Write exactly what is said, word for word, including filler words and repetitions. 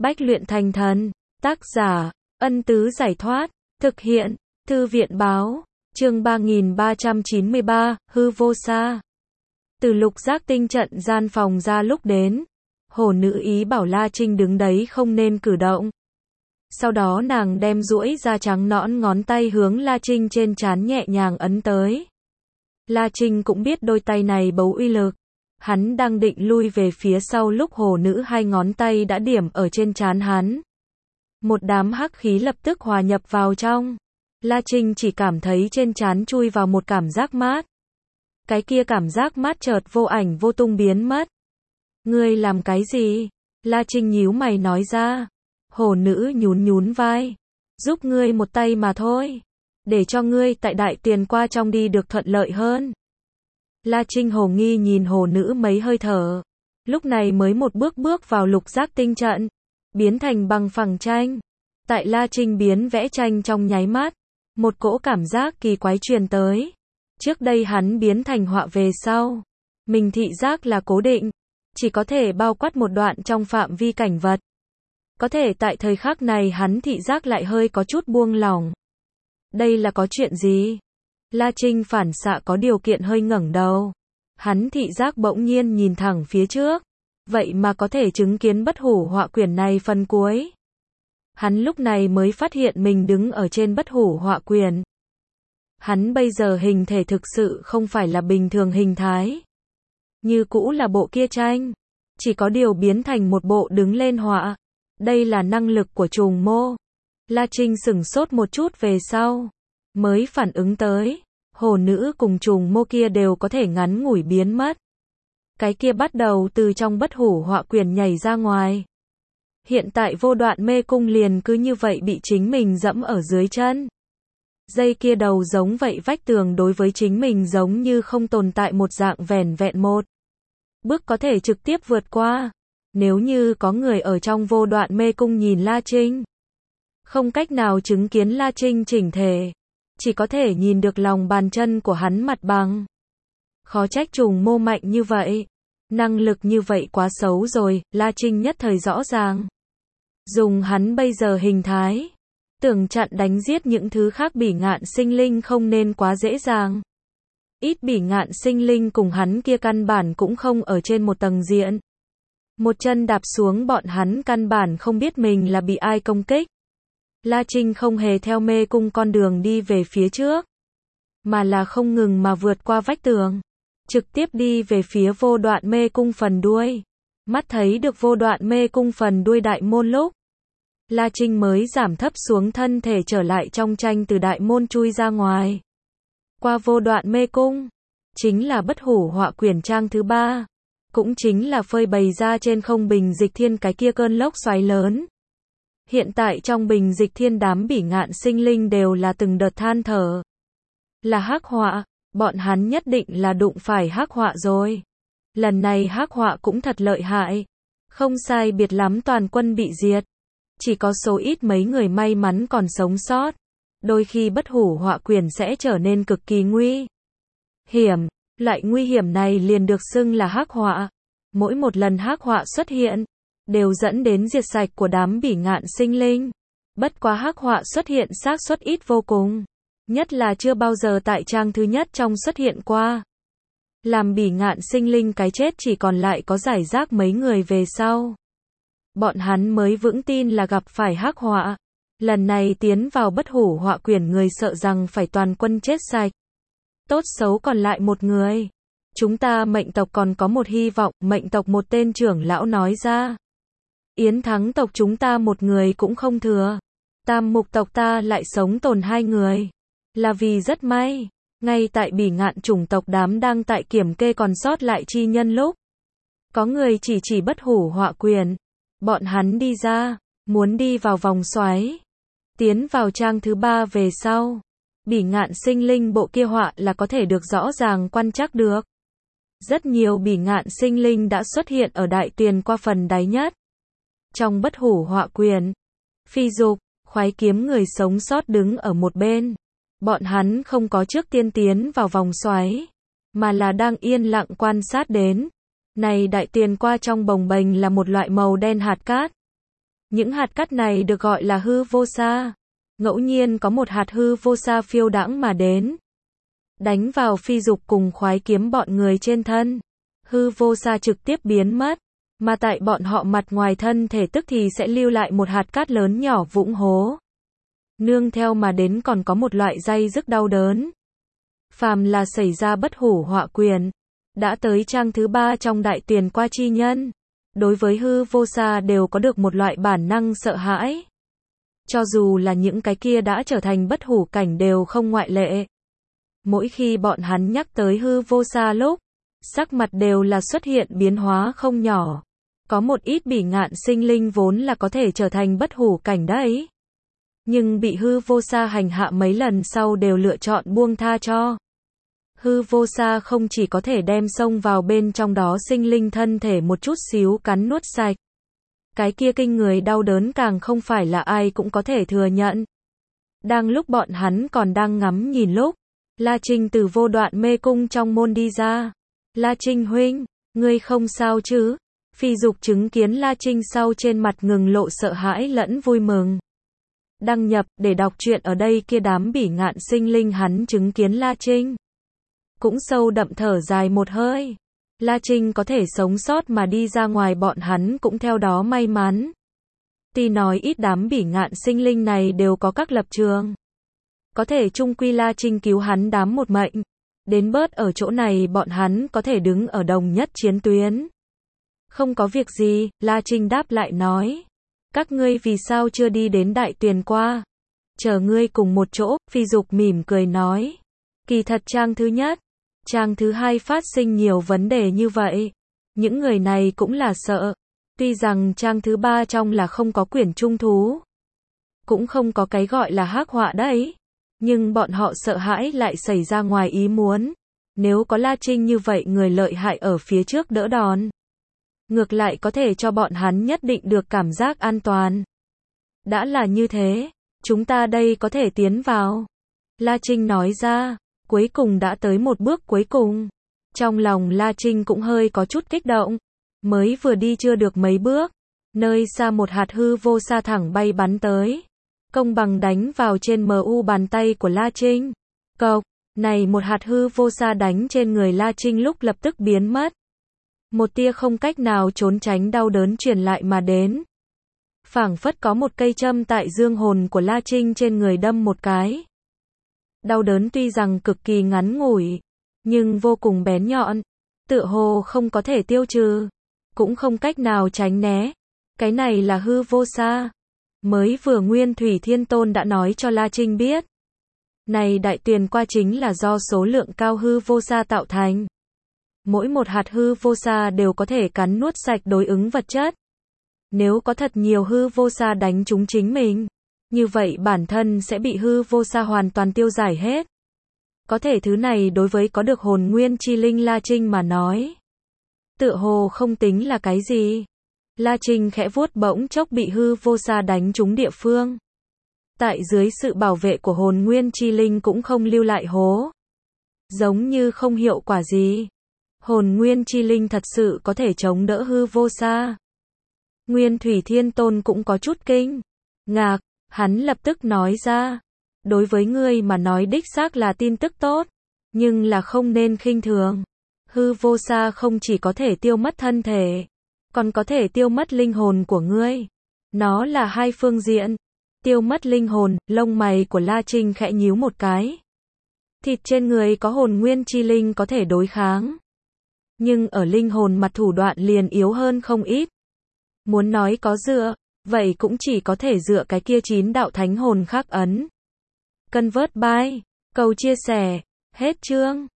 Bách luyện thành thần. Tác giả, Ân Tứ Giải Thoát. Thực hiện, Thư viện Báo. Chương ba nghìn ba trăm chín mươi ba, Hư Vô Sa. Từ Lục Giác Tinh trận gian phòng ra lúc đến, Hổ Nữ ý bảo La Trinh đứng đấy không nên cử động. Sau đó nàng đem duỗi ra trắng nõn ngón tay hướng La Trinh trên trán nhẹ nhàng ấn tới. La Trinh cũng biết đôi tay này bấu uy lực. Hắn đang định lui về phía sau lúc Hổ Nữ hai ngón tay đã điểm ở trên trán hắn. Một đám hắc khí lập tức hòa nhập vào trong. La Trinh chỉ cảm thấy trên trán chui vào một cảm giác mát. Cái kia cảm giác mát chợt vô ảnh vô tung biến mất. Ngươi làm cái gì? La Trinh nhíu mày nói ra. Hổ Nữ nhún nhún vai. Giúp ngươi một tay mà thôi. Để cho ngươi tại Đại Tiền qua trong đi được thuận lợi hơn. La Trinh hồ nghi nhìn Hổ Nữ mấy hơi thở. Lúc này mới một bước bước vào Lục Giác Tinh trận. Biến thành bằng phẳng tranh. Tại La Trinh biến vẽ tranh trong nháy mắt. Một cỗ cảm giác kỳ quái truyền tới. Trước đây hắn biến thành họa về sau. Mình thị giác là cố định. Chỉ có thể bao quát một đoạn trong phạm vi cảnh vật. Có thể tại thời khắc này hắn thị giác lại hơi có chút buông lỏng. Đây là có chuyện gì? La Trinh phản xạ có điều kiện hơi ngẩng đầu. Hắn thị giác bỗng nhiên nhìn thẳng phía trước. Vậy mà có thể chứng kiến bất hủ họa quyển này phần cuối. Hắn lúc này mới phát hiện mình đứng ở trên bất hủ họa quyển. Hắn bây giờ hình thể thực sự không phải là bình thường hình thái. Như cũ là bộ kia tranh. Chỉ có điều biến thành một bộ đứng lên họa. Đây là năng lực của trùng mô. La Trinh sửng sốt một chút về sau. Mới phản ứng tới. Hổ Nữ cùng trùng mô kia đều có thể ngắn ngủi biến mất. Cái kia bắt đầu từ trong bất hủ họa quyển nhảy ra ngoài. Hiện tại vô đoạn mê cung liền cứ như vậy bị chính mình dẫm ở dưới chân. Dây kia đầu giống vậy vách tường đối với chính mình giống như không tồn tại một dạng vẻn vẹn một bước có thể trực tiếp vượt qua. Nếu như có người ở trong vô đoạn mê cung nhìn La Trinh, không cách nào chứng kiến La Trinh chỉnh thể, chỉ có thể nhìn được lòng bàn chân của hắn mặt bằng. Khó trách trùng mô mạnh như vậy. Năng lực như vậy quá xấu rồi, La Trinh nhất thời rõ ràng. Dùng hắn bây giờ hình thái, tưởng chặn đánh giết những thứ khác bỉ ngạn sinh linh không nên quá dễ dàng. Ít bỉ ngạn sinh linh cùng hắn kia căn bản cũng không ở trên một tầng diện. Một chân đạp xuống bọn hắn căn bản không biết mình là bị ai công kích. La Trinh không hề theo mê cung con đường đi về phía trước, mà là không ngừng mà vượt qua vách tường. Trực tiếp đi về phía vô đoạn mê cung phần đuôi. Mắt thấy được vô đoạn mê cung phần đuôi đại môn lúc, La Trinh mới giảm thấp xuống thân thể trở lại trong tranh từ đại môn chui ra ngoài. Qua vô đoạn mê cung, chính là bất hủ họa quyển trang thứ ba. Cũng chính là phơi bày ra trên không bình dịch thiên cái kia cơn lốc xoáy lớn. Hiện tại trong bình dịch thiên đám bỉ ngạn sinh linh đều là từng đợt than thở. Là hắc họa. Bọn hắn nhất định là đụng phải hắc họa rồi. Lần này hắc họa cũng thật lợi hại. Không sai biệt lắm toàn quân bị diệt. Chỉ có số ít mấy người may mắn còn sống sót. Đôi khi bất hủ họa quyển sẽ trở nên cực kỳ nguy hiểm. Loại nguy hiểm này liền được xưng là hắc họa. Mỗi một lần hắc họa xuất hiện, đều dẫn đến diệt sạch của đám bỉ ngạn sinh linh. Bất quá hắc họa xuất hiện xác suất ít vô cùng. Nhất là chưa bao giờ tại trang thứ nhất trong xuất hiện qua. Làm bỉ ngạn sinh linh cái chết chỉ còn lại có giải rác mấy người về sau. Bọn hắn mới vững tin là gặp phải hắc họa. Lần này tiến vào bất hủ họa quyển người sợ rằng phải toàn quân chết sạch. Tốt xấu còn lại một người. Chúng ta mệnh tộc còn có một hy vọng, mệnh tộc một tên trưởng lão nói ra. Yến Thắng tộc chúng ta một người cũng không thừa. Tam mục tộc ta lại sống tồn hai người. Là vì rất may, ngay tại bỉ ngạn chủng tộc đám đang tại kiểm kê còn sót lại chi nhân lúc. Có người chỉ chỉ bất hủ họa quyển. Bọn hắn đi ra, muốn đi vào vòng xoáy. Tiến vào trang thứ ba về sau. Bỉ ngạn sinh linh bộ kia họa là có thể được rõ ràng quan trắc được. Rất nhiều bỉ ngạn sinh linh đã xuất hiện ở Đại Tiền qua phần đáy nhất. Trong bất hủ họa quyển, Phi Dục, Khoái Kiếm người sống sót đứng ở một bên. Bọn hắn không có trước tiên tiến vào vòng xoáy, mà là đang yên lặng quan sát đến. Này Đại Tiền qua trong bồng bềnh là một loại màu đen hạt cát. Những hạt cát này được gọi là hư vô sa. Ngẫu nhiên có một hạt hư vô sa phiêu đãng mà đến, đánh vào phi dục cùng khoái kiếm bọn người trên thân. Hư vô sa trực tiếp biến mất, mà tại bọn họ mặt ngoài thân thể tức thì sẽ lưu lại một hạt cát lớn nhỏ vũng hố. Nương theo mà đến còn có một loại day dứt đau đớn. Phàm là xảy ra bất hủ họa quyền, đã tới trang thứ ba trong đại tuyền qua chi nhân, đối với hư vô sa đều có được một loại bản năng sợ hãi. Cho dù là những cái kia đã trở thành bất hủ cảnh đều không ngoại lệ. Mỗi khi bọn hắn nhắc tới hư vô sa lúc, sắc mặt đều là xuất hiện biến hóa không nhỏ. Có một ít bỉ ngạn sinh linh vốn là có thể trở thành bất hủ cảnh đấy, nhưng bị hư vô sa hành hạ mấy lần sau đều lựa chọn buông tha cho. Hư vô sa không chỉ có thể đem xông vào bên trong đó sinh linh thân thể một chút xíu cắn nuốt sạch. Cái kia kinh người đau đớn càng không phải là ai cũng có thể thừa nhận. Đang lúc bọn hắn còn đang ngắm nhìn lúc, La Trinh từ vô đoạn mê cung trong môn đi ra. La Trinh huynh, ngươi không sao chứ? Phi Dục chứng kiến La Trinh sau trên mặt ngừng lộ sợ hãi lẫn vui mừng. Đăng nhập để đọc truyện ở đây kia đám bỉ ngạn sinh linh hắn chứng kiến La Trinh, cũng sâu đậm thở dài một hơi. La Trinh có thể sống sót mà đi ra ngoài bọn hắn cũng theo đó may mắn. Tuy nói ít đám bỉ ngạn sinh linh này đều có các lập trường, có thể chung quy La Trinh cứu hắn đám một mệnh. Đến bớt ở chỗ này bọn hắn có thể đứng ở đồng nhất chiến tuyến. Không có việc gì, La Trinh đáp lại nói. Các ngươi vì sao chưa đi đến đại tuyền qua? Chờ ngươi cùng một chỗ, Phi Dục mỉm cười nói. Kỳ thật trang thứ nhất, trang thứ hai phát sinh nhiều vấn đề như vậy. Những người này cũng là sợ. Tuy rằng trang thứ ba trong là không có quyển trung thú, cũng không có cái gọi là hắc họa đấy. Nhưng bọn họ sợ hãi lại xảy ra ngoài ý muốn. Nếu có La Trinh như vậy người lợi hại ở phía trước đỡ đòn, ngược lại có thể cho bọn hắn nhất định được cảm giác an toàn. Đã là như thế, chúng ta đây có thể tiến vào. La Trinh nói ra, cuối cùng đã tới một bước cuối cùng. Trong lòng La Trinh cũng hơi có chút kích động. Mới vừa đi chưa được mấy bước, nơi xa một hạt hư vô sa thẳng bay bắn tới, công bằng đánh vào trên em u bàn tay của La Trinh. Cộc, này một hạt hư vô sa đánh trên người La Trinh lúc lập tức biến mất. Một tia không cách nào trốn tránh đau đớn truyền lại mà đến. Phảng phất có một cây châm tại dương hồn của La Trinh trên người đâm một cái. Đau đớn tuy rằng cực kỳ ngắn ngủi, nhưng vô cùng bén nhọn, tựa hồ không có thể tiêu trừ, cũng không cách nào tránh né. Cái này là hư vô sa. Mới vừa Nguyên Thủy Thiên Tôn đã nói cho La Trinh biết. Này đại tuyền qua chính là do số lượng cao hư vô sa tạo thành. Mỗi một hạt hư vô sa đều có thể cắn nuốt sạch đối ứng vật chất. Nếu có thật nhiều hư vô sa đánh trúng chính mình, như vậy bản thân sẽ bị hư vô sa hoàn toàn tiêu giải hết. Có thể thứ này đối với có được hồn nguyên chi linh La Trinh mà nói, tựa hồ không tính là cái gì. La Trinh khẽ vuốt bỗng chốc bị hư vô sa đánh trúng địa phương. Tại dưới sự bảo vệ của hồn nguyên chi linh cũng không lưu lại hố. Giống như không hiệu quả gì. Hồn nguyên chi linh thật sự có thể chống đỡ hư vô sa. Nguyên Thủy Thiên Tôn cũng có chút kinh ngạc, hắn lập tức nói ra. Đối với ngươi mà nói đích xác là tin tức tốt, nhưng là không nên khinh thường. Hư vô sa không chỉ có thể tiêu mất thân thể, còn có thể tiêu mất linh hồn của ngươi. Nó là hai phương diện. Tiêu mất linh hồn, lông mày của La Trinh khẽ nhíu một cái. Thịt trên người có hồn nguyên chi linh có thể đối kháng, nhưng ở linh hồn mặt thủ đoạn liền yếu hơn không ít. Muốn nói có dựa, vậy cũng chỉ có thể dựa cái kia chín đạo thánh hồn khắc ấn. Convert by, cầu chia sẻ, hết chương.